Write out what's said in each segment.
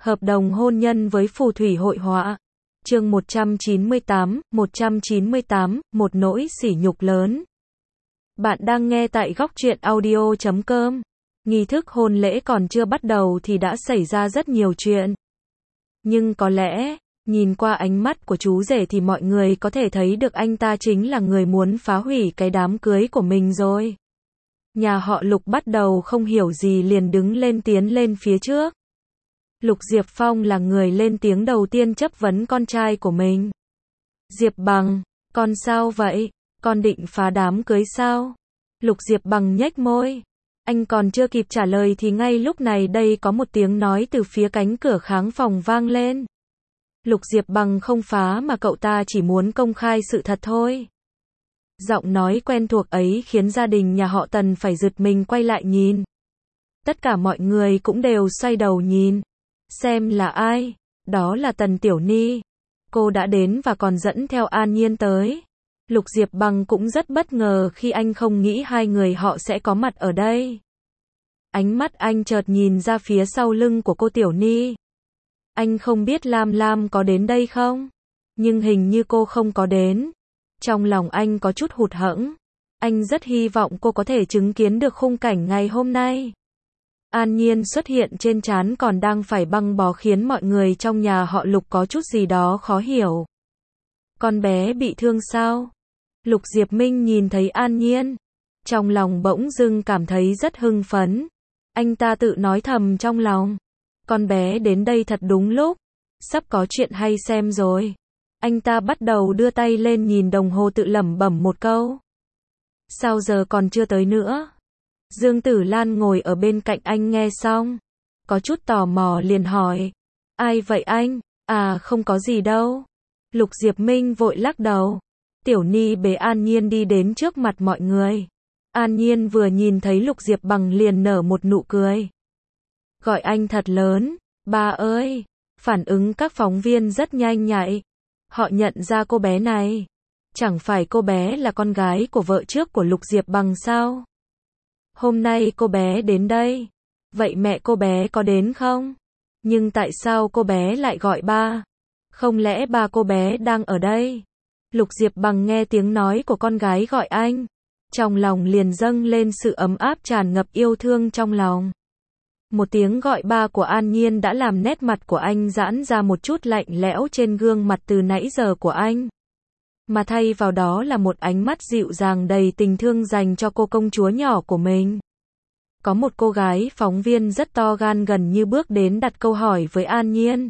Hợp đồng hôn nhân với phù thủy hội họa. Chương 198, một nỗi sỉ nhục lớn. Bạn đang nghe tại góc truyện audio.com. Nghi thức hôn lễ còn chưa bắt đầu thì đã xảy ra rất nhiều chuyện. Nhưng có lẽ, nhìn qua ánh mắt của chú rể thì mọi người có thể thấy được anh ta chính là người muốn phá hủy cái đám cưới của mình rồi. Nhà họ Lục bắt đầu không hiểu gì liền đứng lên tiến lên phía trước. Lục Diệp Phong là người lên tiếng đầu tiên chất vấn con trai của mình. Diệp Bằng, con sao vậy? Con định phá đám cưới sao? Lục Diệp Bằng nhếch môi. Anh còn chưa kịp trả lời thì ngay lúc này đây có một tiếng nói từ phía cánh cửa kháng phòng vang lên. Lục Diệp Bằng không phá mà cậu ta chỉ muốn công khai sự thật thôi. Giọng nói quen thuộc ấy khiến gia đình nhà họ Tần phải giật mình quay lại nhìn. Tất cả mọi người cũng đều xoay đầu nhìn. Xem là ai? Đó là Tần Tiểu Ni. Cô đã đến và còn dẫn theo An Nhiên tới. Lục Diệp Bằng cũng rất bất ngờ khi anh không nghĩ hai người họ sẽ có mặt ở đây. Ánh mắt anh chợt nhìn ra phía sau lưng của cô Tiểu Ni. Anh không biết Lam Lam có đến đây không? Nhưng hình như cô không có đến. Trong lòng anh có chút hụt hẫng. Anh rất hy vọng cô có thể chứng kiến được khung cảnh ngày hôm nay. An Nhiên xuất hiện trên trán còn đang phải băng bó khiến mọi người trong nhà họ Lục có chút gì đó khó hiểu. Con bé bị thương sao? Lục Diệp Minh nhìn thấy An Nhiên. Trong lòng bỗng dưng cảm thấy rất hưng phấn. Anh ta tự nói thầm trong lòng. Con bé đến đây thật đúng lúc. Sắp có chuyện hay xem rồi. Anh ta bắt đầu đưa tay lên nhìn đồng hồ tự lẩm bẩm một câu. Sao giờ còn chưa tới nữa? Dương Tử Lan ngồi ở bên cạnh anh nghe xong. Có chút tò mò liền hỏi. Ai vậy anh? À không có gì đâu. Lục Diệp Minh vội lắc đầu. Tiểu Ni bế An Nhiên đi đến trước mặt mọi người. An Nhiên vừa nhìn thấy Lục Diệp Bằng liền nở một nụ cười. Gọi anh thật lớn. Ba ơi! Phản ứng các phóng viên rất nhanh nhạy. Họ nhận ra cô bé này. Chẳng phải cô bé là con gái của vợ trước của Lục Diệp Bằng sao? Hôm nay cô bé đến đây. Vậy mẹ cô bé có đến không? Nhưng tại sao cô bé lại gọi ba? Không lẽ ba cô bé đang ở đây? Lục Diệp Bằng nghe tiếng nói của con gái gọi anh. Trong lòng liền dâng lên sự ấm áp tràn ngập yêu thương trong lòng. Một tiếng gọi ba của An Nhiên đã làm nét mặt của anh giãn ra một chút lạnh lẽo trên gương mặt từ nãy giờ của anh. Mà thay vào đó là một ánh mắt dịu dàng đầy tình thương dành cho cô công chúa nhỏ của mình. Có một cô gái phóng viên rất to gan gần như bước đến đặt câu hỏi với An Nhiên.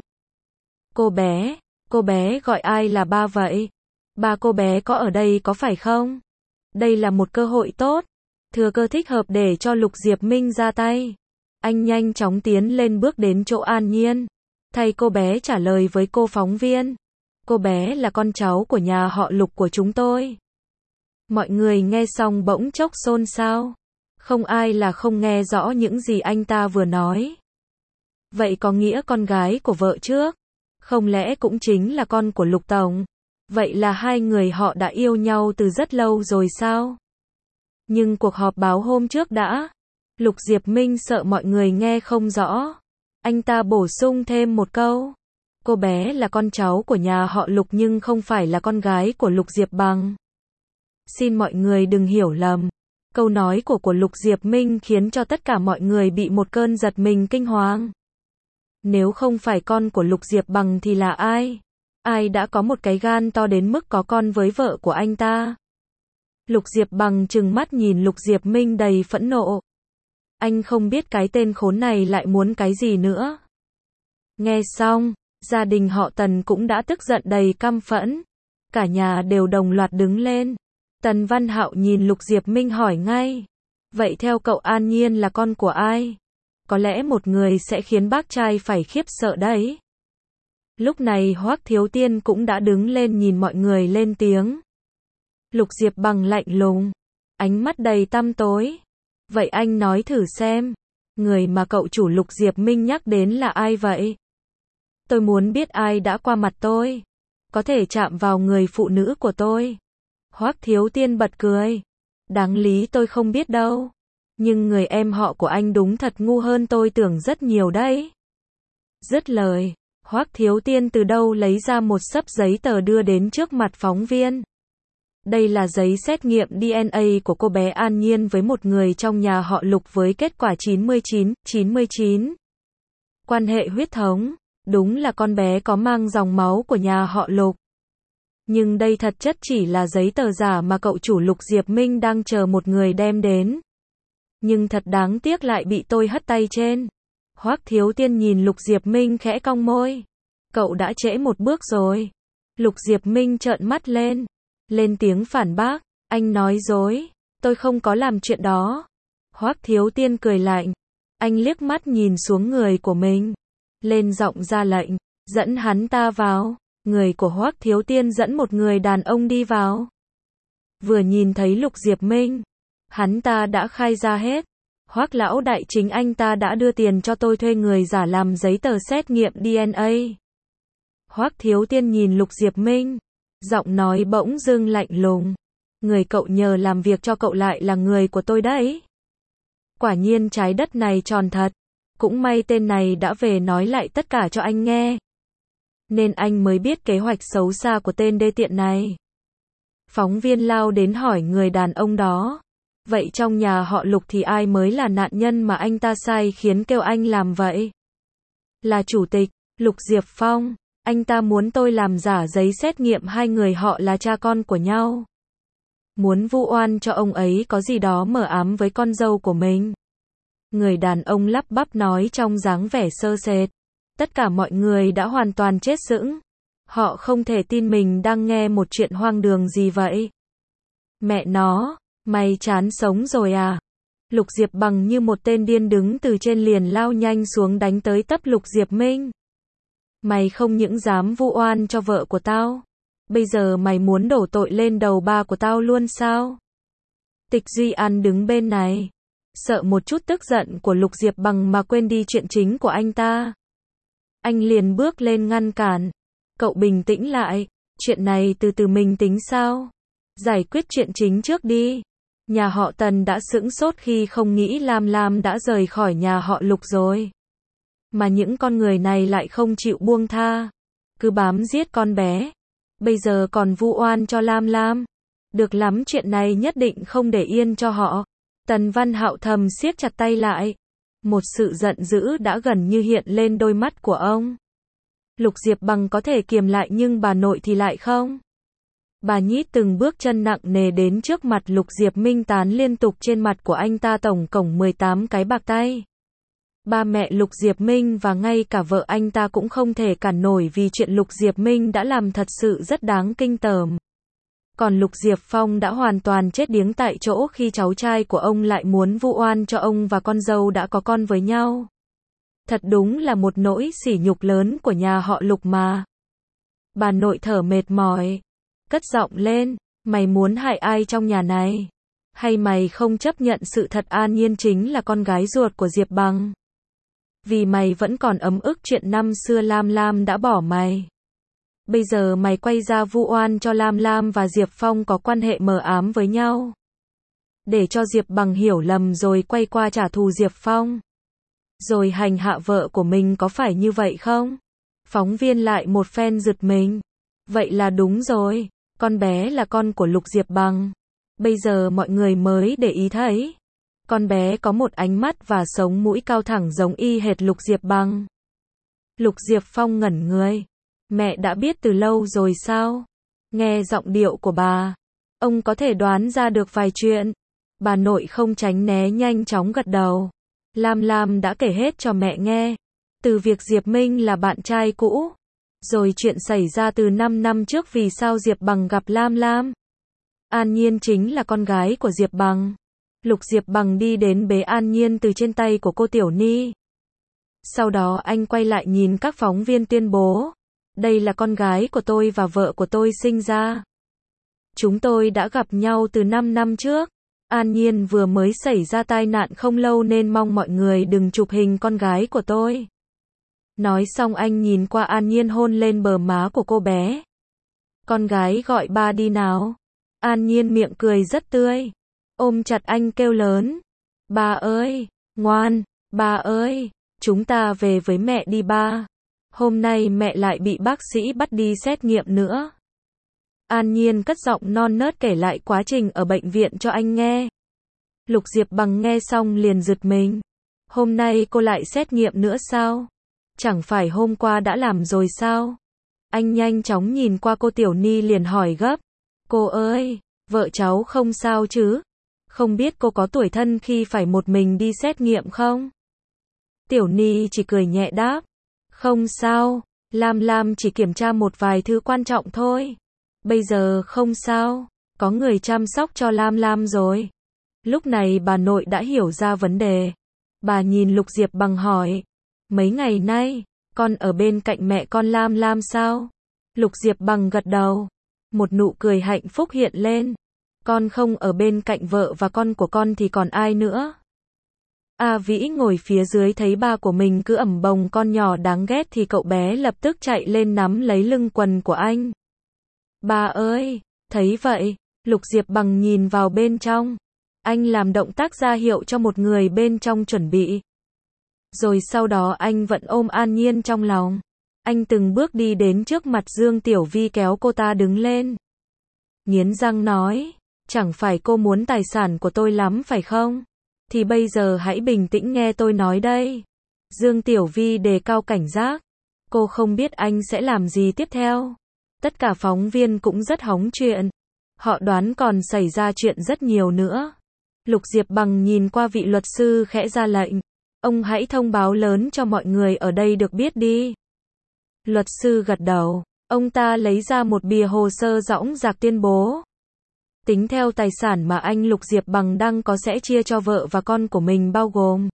Cô bé gọi ai là ba vậy? Ba cô bé có ở đây có phải không? Đây là một cơ hội tốt, thừa cơ thích hợp để cho Lục Diệp Minh ra tay. Anh nhanh chóng tiến lên bước đến chỗ An Nhiên. Thay cô bé trả lời với cô phóng viên. Cô bé là con cháu của nhà họ Lục của chúng tôi. Mọi người nghe xong bỗng chốc xôn xao. Không ai là không nghe rõ những gì anh ta vừa nói. Vậy có nghĩa con gái của vợ trước? Không lẽ cũng chính là con của Lục Tổng? Vậy là hai người họ đã yêu nhau từ rất lâu rồi sao? Nhưng cuộc họp báo hôm trước đã. Lục Diệp Minh sợ mọi người nghe không rõ. Anh ta bổ sung thêm một câu. Cô bé là con cháu của nhà họ Lục nhưng không phải là con gái của Lục Diệp Bằng. Xin mọi người đừng hiểu lầm. Câu nói của Lục Diệp Minh khiến cho tất cả mọi người bị một cơn giật mình kinh hoàng. Nếu không phải con của Lục Diệp Bằng thì là ai? Ai đã có một cái gan to đến mức có con với vợ của anh ta? Lục Diệp Bằng trừng mắt nhìn Lục Diệp Minh đầy phẫn nộ. Anh không biết cái tên khốn này lại muốn cái gì nữa. Nghe xong, gia đình họ Tần cũng đã tức giận đầy căm phẫn. Cả nhà đều đồng loạt đứng lên. Tần Văn Hạo nhìn Lục Diệp Minh hỏi ngay. Vậy theo cậu An Nhiên là con của ai? Có lẽ một người sẽ khiến bác trai phải khiếp sợ đấy. Lúc này Hoắc Thiếu Tiên cũng đã đứng lên nhìn mọi người lên tiếng. Lục Diệp Bằng lạnh lùng. Ánh mắt đầy tăm tối. Vậy anh nói thử xem. Người mà cậu chủ Lục Diệp Minh nhắc đến là ai vậy? Tôi muốn biết ai đã qua mặt tôi. Có thể chạm vào người phụ nữ của tôi. Hoắc Thiếu Tiên bật cười. Đáng lý tôi không biết đâu. Nhưng người em họ của anh đúng thật ngu hơn tôi tưởng rất nhiều đấy. Dứt lời, Hoắc Thiếu Tiên từ đâu lấy ra một xấp giấy tờ đưa đến trước mặt phóng viên. Đây là giấy xét nghiệm DNA của cô bé An Nhiên với một người trong nhà họ Lục với kết quả 99. Quan hệ huyết thống, đúng là con bé có mang dòng máu của nhà họ Lục. Nhưng đây thật chất chỉ là giấy tờ giả mà cậu chủ Lục Diệp Minh đang chờ một người đem đến. Nhưng thật đáng tiếc lại bị tôi hất tay trên. Hoắc Thiếu Tiên nhìn Lục Diệp Minh khẽ cong môi. Cậu đã trễ một bước rồi. Lục Diệp Minh trợn mắt lên tiếng phản bác. Anh nói dối, tôi không có làm chuyện đó. Hoắc Thiếu Tiên cười lạnh. Anh liếc mắt nhìn xuống người của mình. Lên giọng ra lệnh, dẫn hắn ta vào. Người của Hoắc Thiếu Tiên dẫn một người đàn ông đi vào. Vừa nhìn thấy Lục Diệp Minh, hắn ta đã khai ra hết. Hoắc lão đại, chính anh ta đã đưa tiền cho tôi thuê người giả làm giấy tờ xét nghiệm DNA. Hoắc Thiếu Tiên nhìn Lục Diệp Minh, giọng nói bỗng dưng lạnh lùng. Người cậu nhờ làm việc cho cậu lại là người của tôi đấy. Quả nhiên trái đất này tròn thật. Cũng may tên này đã về nói lại tất cả cho anh nghe. Nên anh mới biết kế hoạch xấu xa của tên đê tiện này. Phóng viên lao đến hỏi người đàn ông đó. Vậy trong nhà họ Lục thì ai mới là nạn nhân mà anh ta sai khiến kêu anh làm vậy? Là chủ tịch, Lục Diệp Phong. Anh ta muốn tôi làm giả giấy xét nghiệm hai người họ là cha con của nhau. Muốn vu oan cho ông ấy có gì đó mờ ám với con dâu của mình. Người đàn ông lắp bắp nói trong dáng vẻ sơ sệt. Tất cả mọi người đã hoàn toàn chết sững. Họ không thể tin mình đang nghe một chuyện hoang đường gì vậy. Mẹ nó, mày chán sống rồi à? Lục Diệp Bằng như một tên điên đứng từ trên liền lao nhanh xuống đánh tới tấp Lục Diệp Minh. Mày không những dám vu oan cho vợ của tao. Bây giờ mày muốn đổ tội lên đầu ba của tao luôn sao? Tịch Duy An đứng bên này. Sợ một chút tức giận của Lục Diệp Bằng mà quên đi chuyện chính của anh ta. Anh liền bước lên ngăn cản. Cậu bình tĩnh lại. Chuyện này từ từ mình tính sao? Giải quyết chuyện chính trước đi. Nhà họ Tần đã sững sốt khi không nghĩ Lam Lam đã rời khỏi nhà họ Lục rồi. Mà những con người này lại không chịu buông tha. Cứ bám giết con bé. Bây giờ còn vu oan cho Lam Lam. Được lắm, chuyện này nhất định không để yên cho họ. Tần Văn Hạo thầm siết chặt tay lại. Một sự giận dữ đã gần như hiện lên đôi mắt của ông. Lục Diệp Bằng có thể kiềm lại nhưng bà nội thì lại không. Bà nhít từng bước chân nặng nề đến trước mặt Lục Diệp Minh, tán liên tục trên mặt của anh ta tổng cộng 18 cái bạc tay. Ba mẹ Lục Diệp Minh và ngay cả vợ anh ta cũng không thể cản nổi vì chuyện Lục Diệp Minh đã làm thật sự rất đáng kinh tởm. Còn Lục Diệp Phong đã hoàn toàn chết điếng tại chỗ khi cháu trai của ông lại muốn vu oan cho ông và con dâu đã có con với nhau. Thật đúng là một nỗi sỉ nhục lớn của nhà họ Lục mà. Bà nội thở mệt mỏi, cất giọng lên, mày muốn hại ai trong nhà này? Hay mày không chấp nhận sự thật An Nhiên chính là con gái ruột của Diệp Bằng? Vì mày vẫn còn ấm ức chuyện năm xưa Lam Lam đã bỏ mày. Bây giờ mày quay ra vu oan cho Lam Lam và Diệp Phong có quan hệ mờ ám với nhau. Để cho Diệp Bằng hiểu lầm rồi quay qua trả thù Diệp Phong. Rồi hành hạ vợ của mình, có phải như vậy không? Phóng viên lại một phen giật mình. Vậy là đúng rồi, con bé là con của Lục Diệp Bằng. Bây giờ mọi người mới để ý thấy. Con bé có một ánh mắt và sống mũi cao thẳng giống y hệt Lục Diệp Bằng. Lục Diệp Phong ngẩn người. Mẹ đã biết từ lâu rồi sao? Nghe giọng điệu của bà, ông có thể đoán ra được vài chuyện. Bà nội không tránh né nhanh chóng gật đầu. Lam Lam đã kể hết cho mẹ nghe. Từ việc Diệp Minh là bạn trai cũ. Rồi chuyện xảy ra từ 5 năm trước vì sao Diệp Bằng gặp Lam Lam. An Nhiên chính là con gái của Diệp Bằng. Lục Diệp Bằng đi đến bế An Nhiên từ trên tay của cô Tiểu Ni. Sau đó anh quay lại nhìn các phóng viên tuyên bố. Đây là con gái của tôi và vợ của tôi sinh ra. Chúng tôi đã gặp nhau từ 5 năm trước. An Nhiên vừa mới xảy ra tai nạn không lâu nên mong mọi người đừng chụp hình con gái của tôi. Nói xong anh nhìn qua An Nhiên hôn lên bờ má của cô bé. Con gái gọi ba đi nào. An Nhiên miệng cười rất tươi. Ôm chặt anh kêu lớn. Ba ơi, ngoan, ba ơi, chúng ta về với mẹ đi ba. Hôm nay mẹ lại bị bác sĩ bắt đi xét nghiệm nữa. An Nhiên cất giọng non nớt kể lại quá trình ở bệnh viện cho anh nghe. Lục Diệp Bằng nghe xong liền giật mình. Hôm nay cô lại xét nghiệm nữa sao? Chẳng phải hôm qua đã làm rồi sao? Anh nhanh chóng nhìn qua cô Tiểu Ni liền hỏi gấp. Cô ơi, vợ cháu không sao chứ? Không biết cô có tủi thân khi phải một mình đi xét nghiệm không? Tiểu Ni chỉ cười nhẹ đáp. Không sao, Lam Lam chỉ kiểm tra một vài thứ quan trọng thôi. Bây giờ không sao, có người chăm sóc cho Lam Lam rồi. Lúc này bà nội đã hiểu ra vấn đề. Bà nhìn Lục Diệp Bằng hỏi. Mấy ngày nay, con ở bên cạnh mẹ con Lam Lam sao? Lục Diệp Bằng gật đầu. Một nụ cười hạnh phúc hiện lên. Con không ở bên cạnh vợ và con của con thì còn ai nữa? A Vĩ ngồi phía dưới thấy ba của mình cứ ẩm bồng con nhỏ đáng ghét thì cậu bé lập tức chạy lên nắm lấy lưng quần của anh. Ba ơi, thấy vậy, Lục Diệp Bằng nhìn vào bên trong. Anh làm động tác ra hiệu cho một người bên trong chuẩn bị. Rồi sau đó anh vẫn ôm An Nhiên trong lòng. Anh từng bước đi đến trước mặt Dương Tiểu Vi kéo cô ta đứng lên. Nghiến răng nói, chẳng phải cô muốn tài sản của tôi lắm phải không? Thì bây giờ hãy bình tĩnh nghe tôi nói đây. Dương Tiểu Vi đề cao cảnh giác. Cô không biết anh sẽ làm gì tiếp theo. Tất cả phóng viên cũng rất hóng chuyện. Họ đoán còn xảy ra chuyện rất nhiều nữa. Lục Diệp Bằng nhìn qua vị luật sư khẽ ra lệnh. Ông hãy thông báo lớn cho mọi người ở đây được biết đi. Luật sư gật đầu. Ông ta lấy ra một bìa hồ sơ dõng dạc tuyên bố. Tính theo tài sản mà anh Lục Diệp Bằng đang có sẽ chia cho vợ và con của mình bao gồm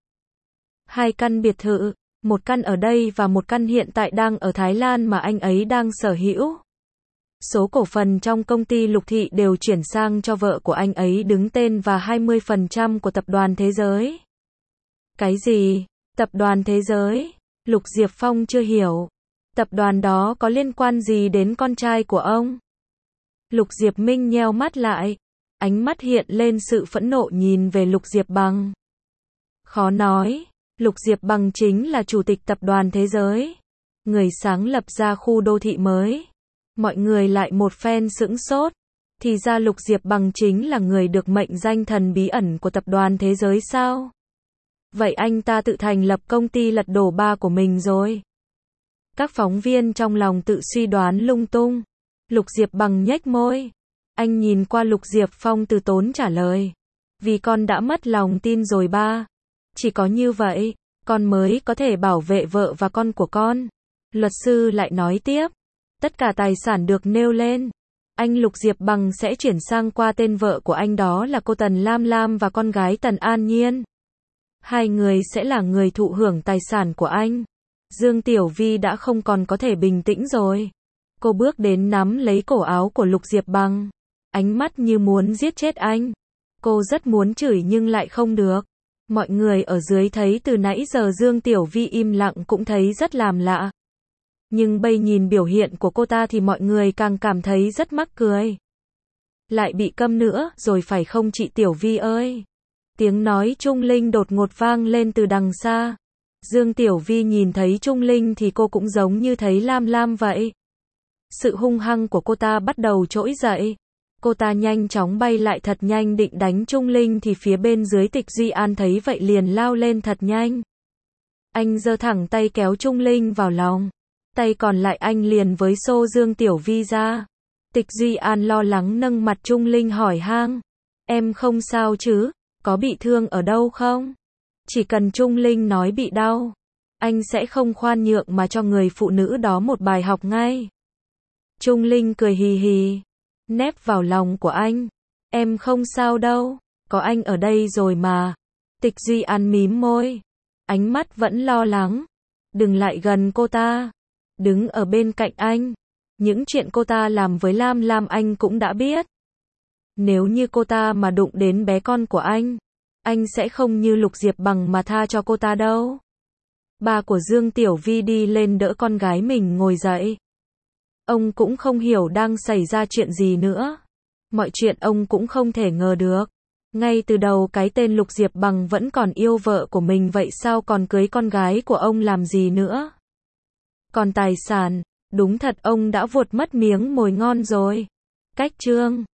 2 căn biệt thự, 1 căn ở đây và 1 căn hiện tại đang ở Thái Lan mà anh ấy đang sở hữu. Số cổ phần trong công ty Lục Thị đều chuyển sang cho vợ của anh ấy đứng tên và 20% của tập đoàn Thế Giới. Cái gì? Tập đoàn Thế Giới? Lục Diệp Phong chưa hiểu. Tập đoàn đó có liên quan gì đến con trai của ông? Lục Diệp Minh nheo mắt lại. Ánh mắt hiện lên sự phẫn nộ nhìn về Lục Diệp Bằng. Khó nói. Lục Diệp Bằng chính là chủ tịch tập đoàn Thế Giới. Người sáng lập ra khu đô thị mới. Mọi người lại một phen sững sốt. Thì ra Lục Diệp Bằng chính là người được mệnh danh thần bí ẩn của tập đoàn Thế Giới sao? Vậy anh ta tự thành lập công ty lật đổ ba của mình rồi. Các phóng viên trong lòng tự suy đoán lung tung. Lục Diệp Bằng nhếch môi. Anh nhìn qua Lục Diệp Phong từ tốn trả lời. Vì con đã mất lòng tin rồi ba. Chỉ có như vậy, con mới có thể bảo vệ vợ và con của con. Luật sư lại nói tiếp. Tất cả tài sản được nêu lên. Anh Lục Diệp Bằng sẽ chuyển sang qua tên vợ của anh đó là cô Tần Lam Lam và con gái Tần An Nhiên. 2 người sẽ là người thụ hưởng tài sản của anh. Dương Tiểu Vi đã không còn có thể bình tĩnh rồi. Cô bước đến nắm lấy cổ áo của Lục Diệp Bằng. Ánh mắt như muốn giết chết anh. Cô rất muốn chửi nhưng lại không được. Mọi người ở dưới thấy từ nãy giờ Dương Tiểu Vi im lặng cũng thấy rất làm lạ. Nhưng bây nhìn biểu hiện của cô ta thì mọi người càng cảm thấy rất mắc cười. Lại bị câm nữa rồi phải không chị Tiểu Vi ơi? Tiếng nói Trung Linh đột ngột vang lên từ đằng xa. Dương Tiểu Vi nhìn thấy Trung Linh thì cô cũng giống như thấy Lam Lam vậy. Sự hung hăng của cô ta bắt đầu trỗi dậy. Cô ta nhanh chóng bay lại thật nhanh định đánh Trung Linh thì phía bên dưới Tịch Duy An thấy vậy liền lao lên thật nhanh. Anh giơ thẳng tay kéo Trung Linh vào lòng. Tay còn lại anh liền với xô Dương Tiểu Vi ra. Tịch Duy An lo lắng nâng mặt Trung Linh hỏi han. Em không sao chứ? Có bị thương ở đâu không? Chỉ cần Trung Linh nói bị đau, anh sẽ không khoan nhượng mà cho người phụ nữ đó một bài học ngay. Trung Linh cười hì hì, nép vào lòng của anh. Em không sao đâu, có anh ở đây rồi mà. Tịch Duy An mím môi, ánh mắt vẫn lo lắng. Đừng lại gần cô ta, đứng ở bên cạnh anh. Những chuyện cô ta làm với Lam Lam anh cũng đã biết. Nếu như cô ta mà đụng đến bé con của anh sẽ không như Lục Diệp Bằng mà tha cho cô ta đâu. Ba của Dương Tiểu Vi đi lên đỡ con gái mình ngồi dậy. Ông cũng không hiểu đang xảy ra chuyện gì nữa. Mọi chuyện ông cũng không thể ngờ được. Ngay từ đầu cái tên Lục Diệp Bằng vẫn còn yêu vợ của mình vậy sao còn cưới con gái của ông làm gì nữa? Còn tài sản, đúng thật ông đã vuột mất miếng mồi ngon rồi. Cách chương